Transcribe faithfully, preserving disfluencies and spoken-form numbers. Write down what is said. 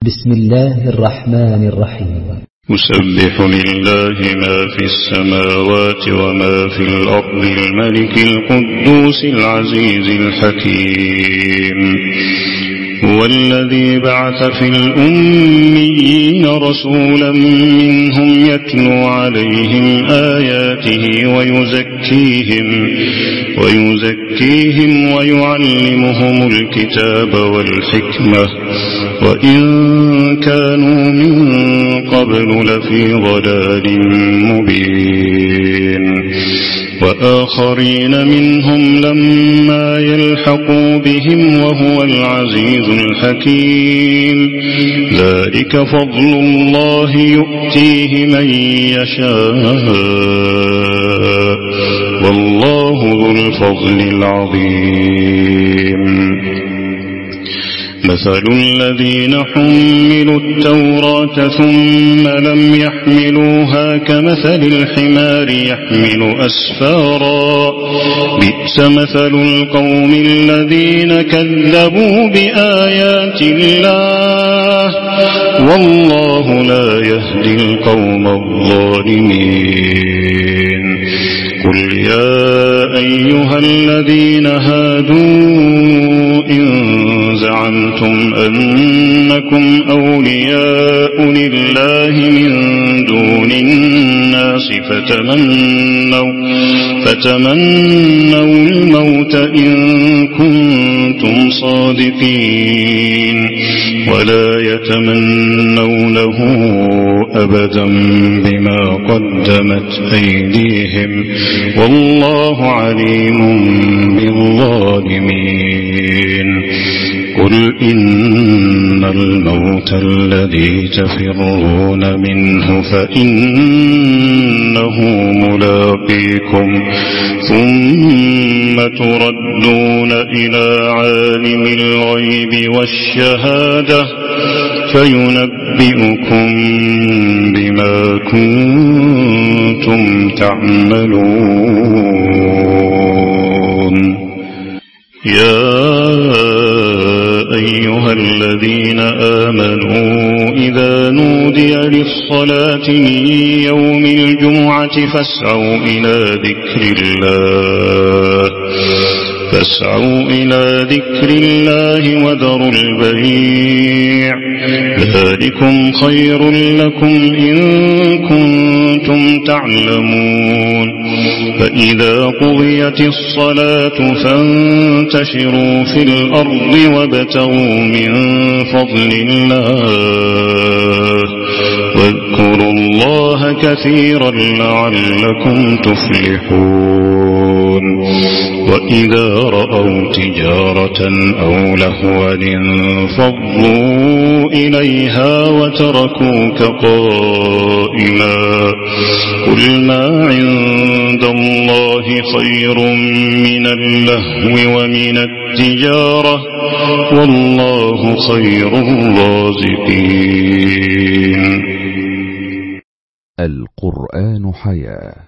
بسم الله الرحمن الرحيم. يسبح لله ما في السماوات وما في الأرض الملك القدوس العزيز الحكيم. هو الذي بعث في الأميين رسولا منهم يتلو عليهم آياته ويزكيهم ويزكيهم ويعلمهم الكتاب والحكمة وإن كانوا من قبل لفي ضلال مبين. وآخرين منهم لما يلحقوا بهم وهو العزيز الحكيم. ذلك فضل الله يؤتيه من يشاء والله ذو الفضل العظيم. مثل الذين حملوا التوراة ثم لم يحملوها كمثل الحمار يحمل أسفارا بئس مثل القوم الذين كذبوا بآيات الله والله لا يهدي القوم الظالمين. قل يا أيها الذين هادوا إن زعمتم أنكم أولياء لله من دون الناس فتمنوا, فتمنوا الموت إن كنتم صادقين ولا يتمنونه أبدا بما قدمت أيديهم والله عليم بالظالمين. قل إن الموت الذي تفرون منه فإنه ملاقيكم ثم تردون إلى عالم الغيب والشهادة فينبئكم بما كنتم تعملون. يا أيها الذين آمنوا إذا نودي للصلاة من يوم الجمعة فاسعوا إلى ذكر الله فاسعوا إلى ذكر الله وذروا البيع ذلكم خير لكم إن كنتم تعلمون. فإذا قضيت الصلاة فانتشروا في الأرض وابتغوا من فضل الله واذكروا الله كثيرا لعلكم تفلحون. وإذا رأوا تجارة أو لهوا انفضوا إليها وتركوك قائما قل ما عند الله خير من اللهو ومن التجارة والله خير الرازقين. القرآن حياة.